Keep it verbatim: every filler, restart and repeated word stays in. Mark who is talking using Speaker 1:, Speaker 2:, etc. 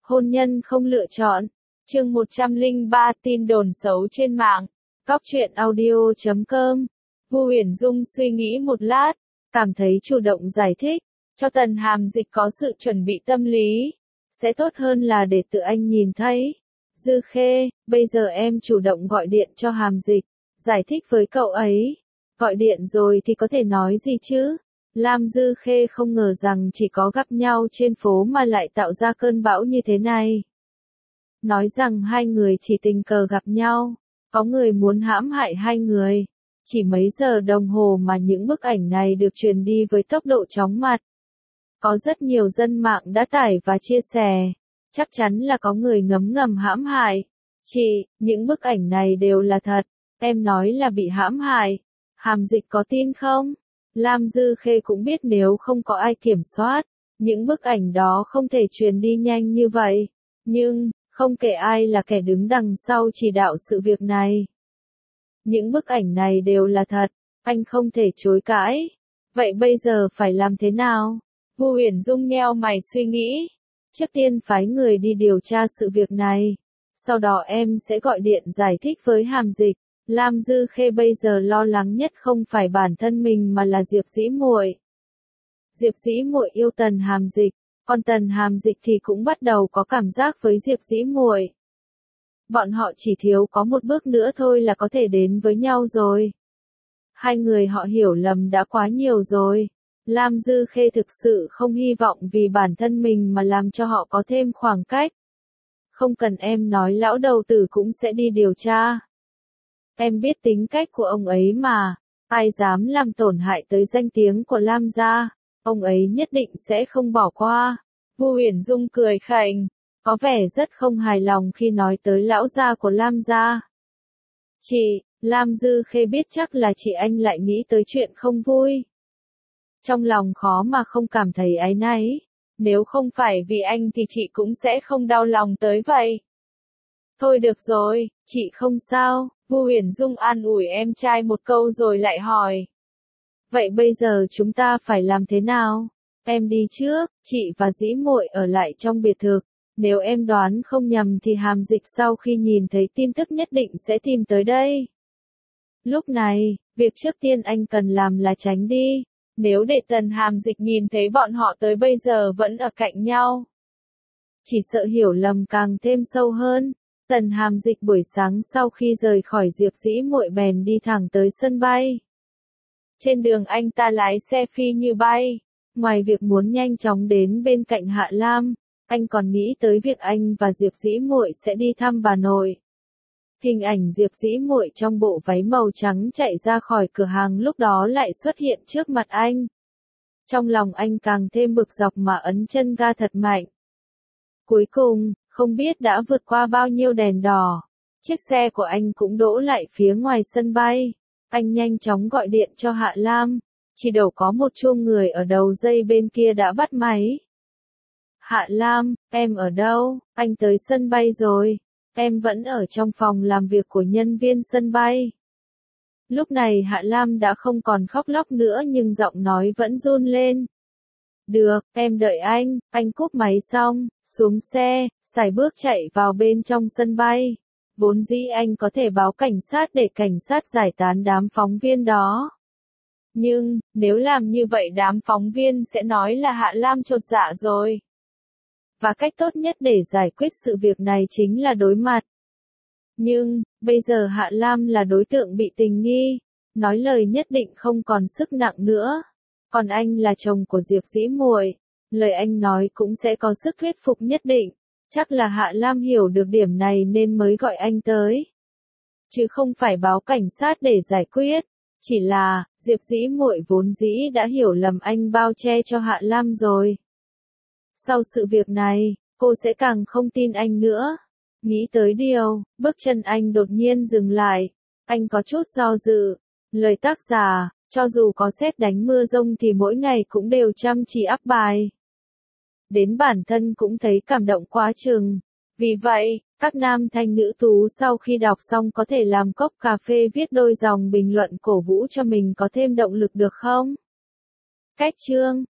Speaker 1: Hôn nhân không lựa chọn. Chương một trăm lẻ ba tin đồn xấu trên mạng. Cóc truyện audio chấm com. Vu Uyển Dung suy nghĩ một lát, cảm thấy chủ động giải thích, cho Tần Hàm Dịch có sự chuẩn bị tâm lý. Sẽ tốt hơn là để tự anh nhìn thấy. Dư Khê, bây giờ em chủ động gọi điện cho Hàm Dịch, giải thích với cậu ấy. Gọi điện rồi thì có thể nói gì chứ? Lam Dư Khê không ngờ rằng chỉ có gặp nhau trên phố mà lại tạo ra cơn bão như thế này. Nói rằng hai người chỉ tình cờ gặp nhau, có người muốn hãm hại hai người. Chỉ mấy giờ đồng hồ mà những bức ảnh này được truyền đi với tốc độ chóng mặt. Có rất nhiều dân mạng đã tải và chia sẻ. Chắc chắn là có người ngấm ngầm hãm hại. Chị, những bức ảnh này đều là thật. Em nói là bị hãm hại. Hàm Dịch có tin không? Lam Dư Khê cũng biết nếu không có ai kiểm soát, những bức ảnh đó không thể truyền đi nhanh như vậy. Nhưng, không kể ai là kẻ đứng đằng sau chỉ đạo sự việc này. Những bức ảnh này đều là thật, anh không thể chối cãi. Vậy bây giờ phải làm thế nào? Vu Uyển Dung nheo mày suy nghĩ. Trước tiên phái người đi điều tra sự việc này. Sau đó em sẽ gọi điện giải thích với Hàm Dịch. Lam Dư Khê bây giờ lo lắng nhất không phải bản thân mình mà là Diệp Dĩ Muội. Diệp Dĩ Muội yêu Tần Hàm Dịch, còn Tần Hàm Dịch thì cũng bắt đầu có cảm giác với Diệp Dĩ Muội. Bọn họ chỉ thiếu có một bước nữa thôi là có thể đến với nhau rồi. Hai người họ hiểu lầm đã quá nhiều rồi. Lam Dư Khê thực sự không hy vọng vì bản thân mình mà làm cho họ có thêm khoảng cách. Không cần em nói, lão đầu tử cũng sẽ đi điều tra. Em biết tính cách của ông ấy mà, ai dám làm tổn hại tới danh tiếng của Lam gia, ông ấy nhất định sẽ không bỏ qua. Vu Uyển Dung cười khành, có vẻ rất không hài lòng khi nói tới lão gia của Lam gia. Chị, Lam Dư Khê biết chắc là chị anh lại nghĩ tới chuyện không vui. Trong lòng khó mà không cảm thấy áy náy, nếu không phải vì anh thì chị cũng sẽ không đau lòng tới vậy. Thôi được rồi, chị không sao. Vu Uyển Dung an ủi em trai một câu rồi lại hỏi. Vậy bây giờ chúng ta phải làm thế nào? Em đi trước, chị và Dĩ Muội ở lại trong biệt thự. Nếu em đoán không nhầm thì Hàm Dịch sau khi nhìn thấy tin tức nhất định sẽ tìm tới đây. Lúc này, việc trước tiên anh cần làm là tránh đi. Nếu để Tần Hàm Dịch nhìn thấy bọn họ tới bây giờ vẫn ở cạnh nhau, chỉ sợ hiểu lầm càng thêm sâu hơn. Tần Hàm Dịch buổi sáng sau khi rời khỏi Diệp Dĩ Muội bèn đi thẳng tới sân bay. Trên đường anh ta lái xe phi như bay. Ngoài việc muốn nhanh chóng đến bên cạnh Hạ Lam, anh còn nghĩ tới việc anh và Diệp Dĩ Muội sẽ đi thăm bà nội. Hình ảnh Diệp Dĩ Muội trong bộ váy màu trắng chạy ra khỏi cửa hàng lúc đó lại xuất hiện trước mặt anh. Trong lòng anh càng thêm bực dọc mà ấn chân ga thật mạnh. Cuối cùng, không biết đã vượt qua bao nhiêu đèn đỏ, chiếc xe của anh cũng đỗ lại phía ngoài sân bay. Anh nhanh chóng gọi điện cho Hạ Lam, chỉ đổ có một chuông người ở đầu dây bên kia đã bắt máy. Hạ Lam, em ở đâu? Anh tới sân bay rồi. Em vẫn ở trong phòng làm việc của nhân viên sân bay. Lúc này Hạ Lam đã không còn khóc lóc nữa nhưng giọng nói vẫn run lên. Được, em đợi anh. Anh cúp máy xong, xuống xe, sải bước chạy vào bên trong sân bay. Vốn dĩ anh có thể báo cảnh sát để cảnh sát giải tán đám phóng viên đó. Nhưng, nếu làm như vậy đám phóng viên sẽ nói là Hạ Lam chột dạ rồi. Và cách tốt nhất để giải quyết sự việc này chính là đối mặt. Nhưng, bây giờ Hạ Lam là đối tượng bị tình nghi, nói lời nhất định không còn sức nặng nữa. Còn anh là chồng của Diệp Dĩ Muội, lời anh nói cũng sẽ có sức thuyết phục nhất định. Chắc là Hạ Lam hiểu được điểm này nên mới gọi anh tới. Chứ không phải báo cảnh sát để giải quyết. Chỉ là, Diệp Dĩ Muội vốn dĩ đã hiểu lầm anh bao che cho Hạ Lam rồi. Sau sự việc này, cô sẽ càng không tin anh nữa. Nghĩ tới điều, bước chân anh đột nhiên dừng lại. Anh có chút do dự. Lời tác giả, cho dù có sét đánh mưa rông thì mỗi ngày cũng đều chăm chỉ ắp bài. Đến bản thân cũng thấy cảm động quá chừng. Vì vậy, các nam thanh nữ tú sau khi đọc xong có thể làm cốc cà phê viết đôi dòng bình luận cổ vũ cho mình có thêm động lực được không? Cách chương